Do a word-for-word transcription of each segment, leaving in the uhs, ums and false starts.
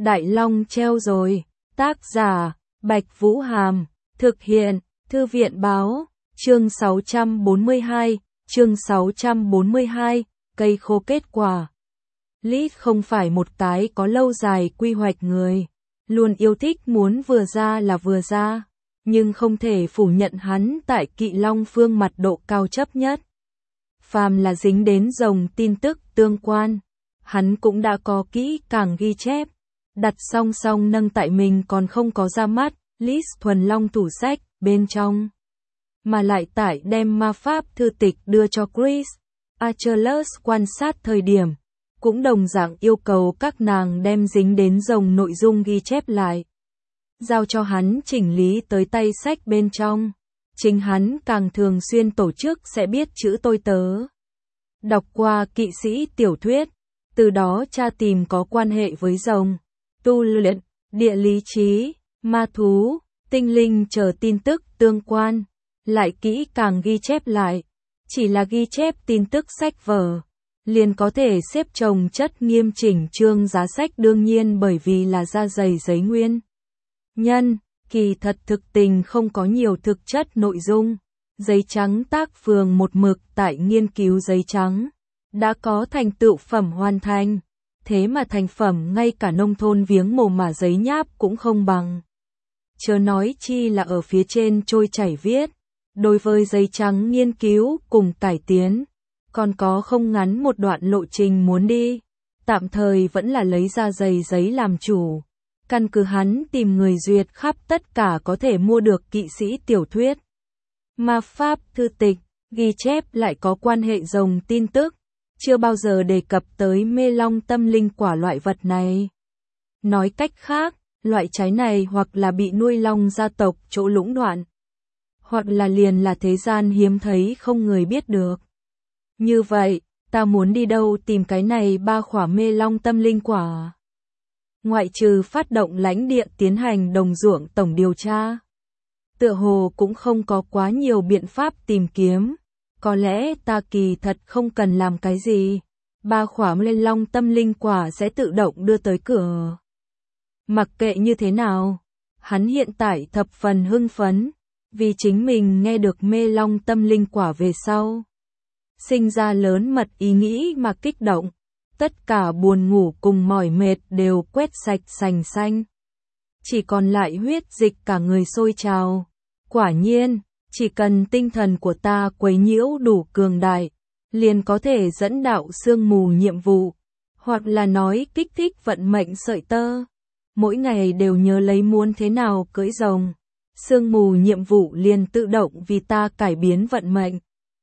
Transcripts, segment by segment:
Đại Long treo rồi. Tác giả, Bạch Vũ Hàm. Thực hiện, Thư viện Báo. Chương sáu trăm bốn mươi hai. Chương sáu trăm bốn mươi hai. Cây khô kết quả. Liz không phải một tái có lâu dài quy hoạch người. Luôn yêu thích muốn vừa ra là vừa ra. Nhưng không thể phủ nhận hắn tại Kỵ Long Phương mặt độ cao chấp nhất. Phàm là dính đến dòng tin tức tương quan, hắn cũng đã có kỹ càng ghi chép, đặt song song nâng tại mình còn không có ra mắt, list thuần long tủ sách, bên trong. Mà lại tải đem ma pháp thư tịch đưa cho Chris, Achilles quan sát thời điểm, cũng đồng dạng yêu cầu các nàng đem dính đến dòng nội dung ghi chép lại. Giao cho hắn chỉnh lý tới tay sách bên trong. Chính hắn càng thường xuyên tổ chức sẽ biết chữ tôi tớ. Đọc qua kỵ sĩ tiểu thuyết, từ đó tra tìm có quan hệ với rồng, tu luyện, địa lý trí, ma thú, tinh linh chờ tin tức tương quan, lại kỹ càng ghi chép lại. Chỉ là ghi chép tin tức sách vở, liền có thể xếp chồng chất nghiêm chỉnh chương giá sách đương nhiên bởi vì là da dày giấy nguyên. Nhân, kỳ thật thực tình không có nhiều thực chất nội dung. Giấy trắng tác phường một mực tại nghiên cứu giấy trắng. Đã có thành tựu phẩm hoàn thành. Thế mà thành phẩm ngay cả nông thôn viếng mồ mà giấy nháp cũng không bằng. Chớ nói chi là ở phía trên trôi chảy viết. Đối với giấy trắng nghiên cứu cùng cải tiến, còn có không ngắn một đoạn lộ trình muốn đi. Tạm thời vẫn là lấy ra giấy giấy làm chủ. Căn cứ hắn tìm người duyệt khắp tất cả có thể mua được kỵ sĩ tiểu thuyết. Ma pháp thư tịch, ghi chép lại có quan hệ rồng tin tức, chưa bao giờ đề cập tới mê long tâm linh quả loại vật này. Nói cách khác, loại trái này hoặc là bị nuôi long gia tộc chỗ lũng đoạn, hoặc là liền là thế gian hiếm thấy không người biết được. Như vậy, ta muốn đi đâu tìm cái này ba khỏa mê long tâm linh quả? Ngoại trừ phát động lãnh địa tiến hành đồng ruộng tổng điều tra, tựa hồ cũng không có quá nhiều biện pháp tìm kiếm. Có lẽ ta kỳ thật không cần làm cái gì. Ba khỏa mê long tâm linh quả sẽ tự động đưa tới cửa. Mặc kệ như thế nào, hắn hiện tại thập phần hưng phấn, vì chính mình nghe được mê long tâm linh quả về sau. Sinh ra lớn mật ý nghĩ mà kích động. Tất cả buồn ngủ cùng mỏi mệt đều quét sạch sành xanh. Chỉ còn lại huyết dịch cả người sôi trào. Quả nhiên, chỉ cần tinh thần của ta quấy nhiễu đủ cường đại, liền có thể dẫn đạo sương mù nhiệm vụ, hoặc là nói kích thích vận mệnh sợi tơ. Mỗi ngày đều nhớ lấy muốn thế nào cưỡi rồng. Sương mù nhiệm vụ liền tự động vì ta cải biến vận mệnh.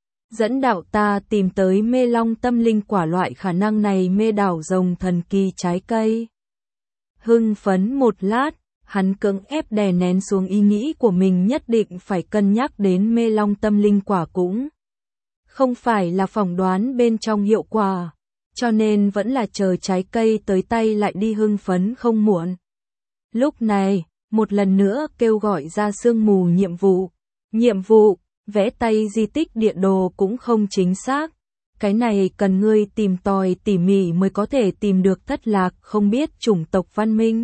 Dẫn đạo ta tìm tới mê long tâm linh quả loại khả năng này mê đảo rồng thần kỳ trái cây. Hưng phấn một lát, hắn cưỡng ép đè nén xuống ý nghĩ của mình nhất định phải cân nhắc đến mê long tâm linh quả cũng không phải là phỏng đoán bên trong hiệu quả, cho nên vẫn là chờ trái cây tới tay lại đi hưng phấn không muộn. Lúc này, một lần nữa kêu gọi ra sương mù nhiệm vụ. Nhiệm vụ vẽ tay di tích địa đồ cũng không chính xác. Cái này cần ngươi tìm tòi tỉ mỉ mới có thể tìm được thất lạc không biết chủng tộc văn minh.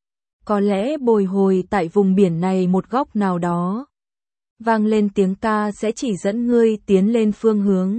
Có lẽ bồi hồi tại vùng biển này một góc nào đó. Vang lên tiếng ca sẽ chỉ dẫn ngươi tiến lên phương hướng.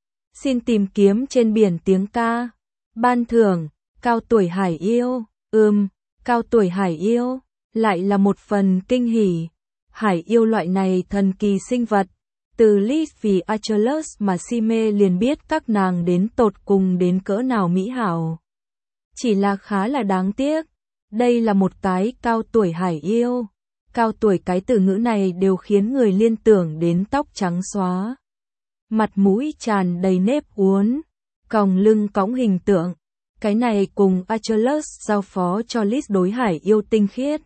Xin tìm kiếm trên biển tiếng ca. Ban thưởng, cao tuổi hải yêu. Ừm, cao tuổi hải yêu. Lại là một phần kinh hỉ. Hải yêu loại này thần kỳ sinh vật. Từ Liz vì Achilles mà si mê liền biết các nàng đến tột cùng đến cỡ nào mỹ hảo. Chỉ là khá là đáng tiếc. Đây là một cái cao tuổi hải yêu. Cao tuổi cái từ ngữ này đều khiến người liên tưởng đến tóc trắng xóa. Mặt mũi tràn đầy nếp uốn. Còng lưng cõng hình tượng. Cái này cùng Achilles giao phó cho Liz đối hải yêu tinh khiết.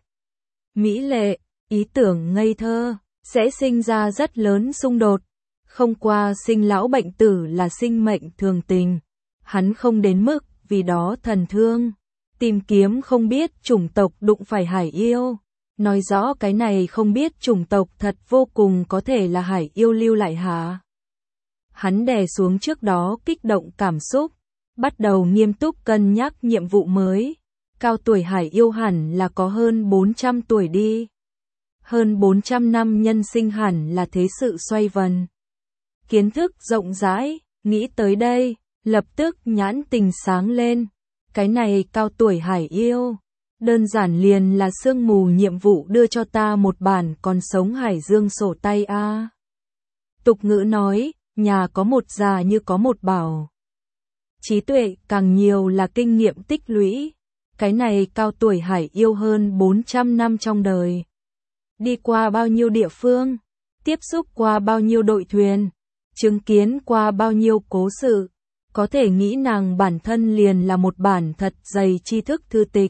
Mỹ lệ, ý tưởng ngây thơ. Sẽ sinh ra rất lớn xung đột. Không qua sinh lão bệnh tử là sinh mệnh thường tình. Hắn không đến mức vì đó thần thương. Tìm kiếm không biết chủng tộc đụng phải hải yêu. Nói rõ cái này không biết chủng tộc thật vô cùng có thể là hải yêu lưu lại hả? Hắn đè xuống trước đó kích động cảm xúc. Bắt đầu nghiêm túc cân nhắc nhiệm vụ mới. cao tuổi hải yêu hẳn là có hơn bốn trăm tuổi đi. Hơn bốn trăm năm nhân sinh hẳn là thế sự xoay vần. Kiến thức rộng rãi, nghĩ tới đây, lập tức nhãn tình sáng lên. Cái này cao tuổi hải yêu, đơn giản liền là sương mù nhiệm vụ đưa cho ta một bản còn sống hải dương sổ tay a. À. Tục ngữ nói, nhà có một già như có một bảo. Trí tuệ càng nhiều là kinh nghiệm tích lũy. Cái này cao tuổi hải yêu hơn bốn trăm năm trong đời. Đi qua bao nhiêu địa phương, tiếp xúc qua bao nhiêu đội thuyền, chứng kiến qua bao nhiêu cố sự, có thể nghĩ nàng bản thân liền là một bản thật dày tri thức thư tịch.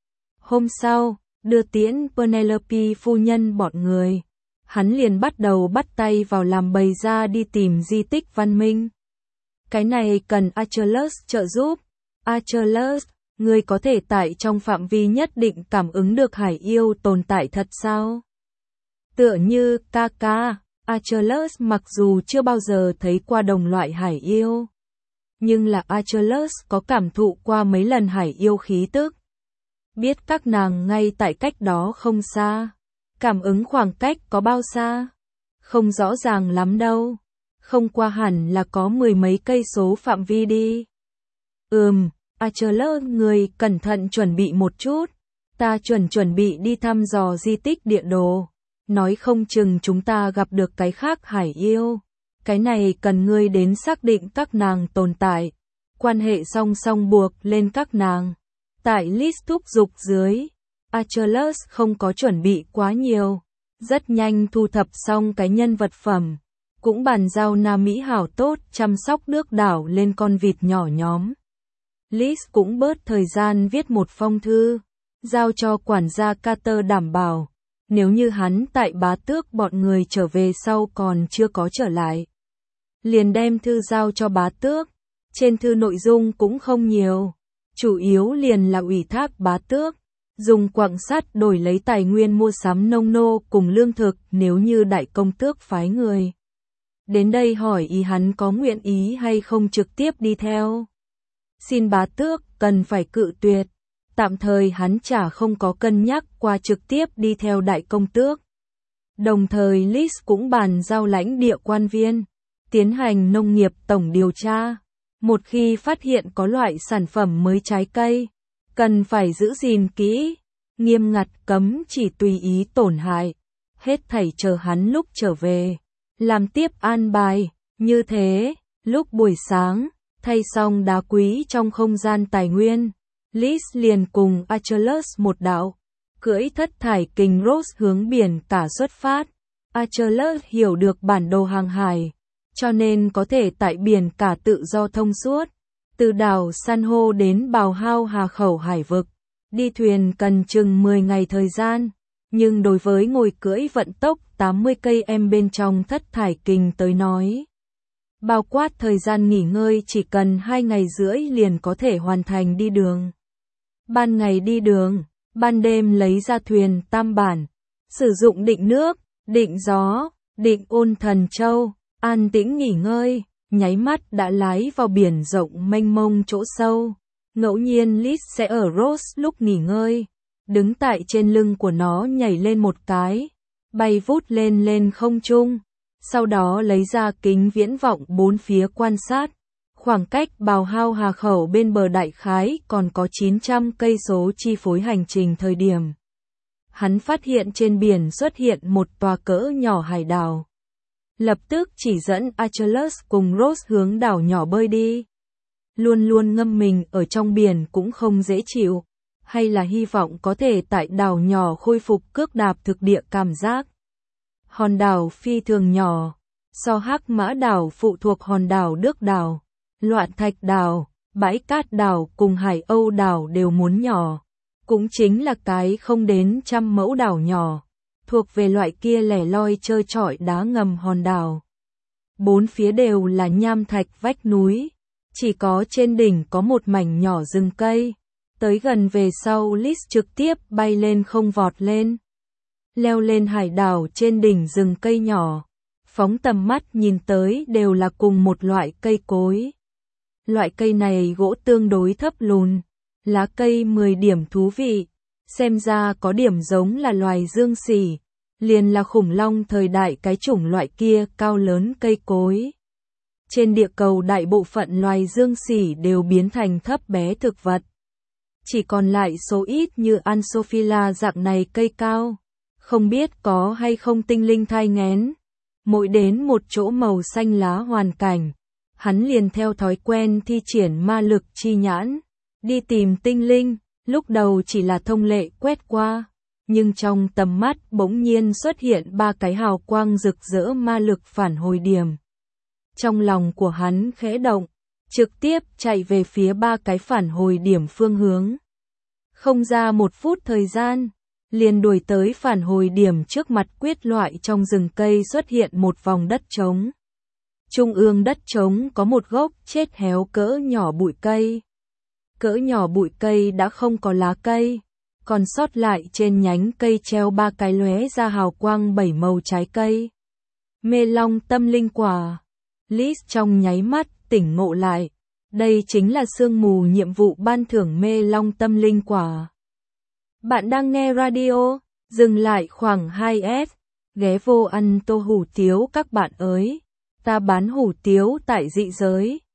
Hôm sau, đưa tiễn Penelope phu nhân bọn người, hắn liền bắt đầu bắt tay vào làm bày ra đi tìm di tích văn minh. Cái này cần Achilles trợ giúp. Achilles, người có thể tại trong phạm vi nhất định cảm ứng được hải yêu tồn tại thật sao? Tựa như Kaka, Achilles mặc dù chưa bao giờ thấy qua đồng loại hải yêu, nhưng là Achilles có cảm thụ qua mấy lần hải yêu khí tức. Biết các nàng ngay tại cách đó không xa. Cảm ứng khoảng cách có bao xa? Không rõ ràng lắm đâu. Không qua hẳn là có mười mấy cây số phạm vi đi. Ừm, Achilles người cẩn thận chuẩn bị một chút. Ta chuẩn chuẩn bị đi thăm dò di tích địa đồ. Nói không chừng chúng ta gặp được cái khác hải yêu. Cái này cần ngươi đến xác định các nàng tồn tại. Quan hệ song song buộc lên các nàng. Tại list thúc giục dưới, Achilles không có chuẩn bị quá nhiều. Rất nhanh thu thập xong cái nhân vật phẩm. Cũng bàn giao Nam Mỹ hảo tốt chăm sóc nước đảo lên con vịt nhỏ nhóm. Liz cũng bớt thời gian viết một phong thư, giao cho quản gia Carter đảm bảo, nếu như hắn tại bá tước bọn người trở về sau còn chưa có trở lại. Liền đem thư giao cho bá tước, trên thư nội dung cũng không nhiều, chủ yếu liền là ủy thác bá tước, dùng quặng sắt đổi lấy tài nguyên mua sắm nông nô cùng lương thực nếu như đại công tước phái người. Đến đây hỏi ý hắn có nguyện ý hay không trực tiếp đi theo. Xin bá tước cần phải cự tuyệt. Tạm thời hắn chả không có cân nhắc qua trực tiếp đi theo đại công tước. Đồng thời Liz cũng bàn giao lãnh địa quan viên, tiến hành nông nghiệp tổng điều tra. Một khi phát hiện có loại sản phẩm mới trái cây, cần phải giữ gìn kỹ, nghiêm ngặt cấm chỉ tùy ý tổn hại. Hết thảy chờ hắn lúc trở về, làm tiếp an bài, như thế, lúc buổi sáng, thay xong đá quý trong không gian tài nguyên, Liz liền cùng Achilles một đạo, cưỡi thất thải kình Rose hướng biển cả xuất phát. Achilles hiểu được bản đồ hàng hải, cho nên có thể tại biển cả tự do thông suốt, từ đảo San hô đến Bào Hao Hà khẩu hải vực, đi thuyền cần chừng mười ngày thời gian, nhưng đối với ngồi cưỡi vận tốc tám mươi cây em bên trong thất thải kình tới nói, bao quát thời gian nghỉ ngơi chỉ cần hai ngày rưỡi liền có thể hoàn thành đi đường. Ban ngày đi đường, ban đêm lấy ra thuyền tam bản, sử dụng định nước, định gió, định ôn thần châu, an tĩnh nghỉ ngơi, nháy mắt đã lái vào biển rộng mênh mông chỗ sâu. Ngẫu nhiên Liz sẽ ở Rose lúc nghỉ ngơi, đứng tại trên lưng của nó nhảy lên một cái, bay vút lên lên không trung, sau đó lấy ra kính viễn vọng bốn phía quan sát. Khoảng cách Bào Hao Hà khẩu bên bờ đại khái còn có chín trăm cây số chi phối hành trình thời điểm. Hắn phát hiện trên biển xuất hiện một tòa cỡ nhỏ hải đảo. Lập tức chỉ dẫn Achilles cùng Rose hướng đảo nhỏ bơi đi. Luôn luôn ngâm mình ở trong biển cũng không dễ chịu, hay là hy vọng có thể tại đảo nhỏ khôi phục cước đạp thực địa cảm giác. Hòn đảo phi thường nhỏ, so Hắc Mã đảo phụ thuộc hòn đảo Đức đảo, Loạn Thạch đảo, Bãi Cát đảo cùng Hải Âu đảo đều muốn nhỏ, cũng chính là cái không đến trăm mẫu đảo nhỏ, thuộc về loại kia lẻ loi trơ trọi đá ngầm hòn đảo. Bốn phía đều là nham thạch vách núi, chỉ có trên đỉnh có một mảnh nhỏ rừng cây. Tới gần về sau Liz trực tiếp bay lên không vọt lên, leo lên hải đảo trên đỉnh rừng cây nhỏ, phóng tầm mắt nhìn tới đều là cùng một loại cây cối. Loại cây này gỗ tương đối thấp lùn, Lá cây mười điểm thú vị, xem ra có điểm giống là loài dương xỉ, liền là khủng long thời đại cái chủng loại kia cao lớn cây cối. Trên địa cầu đại bộ phận loài dương xỉ đều biến thành thấp bé thực vật. Chỉ còn lại số ít như Ansophila dạng này cây cao, không biết có hay không tinh linh thai nghén. Mỗi đến một chỗ màu xanh lá hoàn cảnh, hắn liền theo thói quen thi triển ma lực chi nhãn, đi tìm tinh linh, lúc đầu chỉ là thông lệ quét qua, nhưng trong tầm mắt bỗng nhiên xuất hiện ba cái hào quang rực rỡ ma lực phản hồi điểm. Trong lòng của hắn khẽ động, trực tiếp chạy về phía ba cái phản hồi điểm phương hướng. Không ra một phút thời gian, liền đuổi tới phản hồi điểm trước mặt quyết loại trong rừng cây xuất hiện một vòng đất trống. Trung ương đất trống có một gốc chết héo cỡ nhỏ bụi cây. Cỡ nhỏ bụi cây đã không có lá cây, còn sót lại trên nhánh cây treo ba cái lóe ra hào quang bảy màu trái cây. Mê long tâm linh quả. Liz trong nháy mắt tỉnh ngộ lại, đây chính là sương mù nhiệm vụ ban thưởng mê long tâm linh quả. Bạn đang nghe radio, dừng lại khoảng hai s, ghé vô ăn tô hủ tiếu các bạn ơi, ta bán hủ tiếu tại dị giới.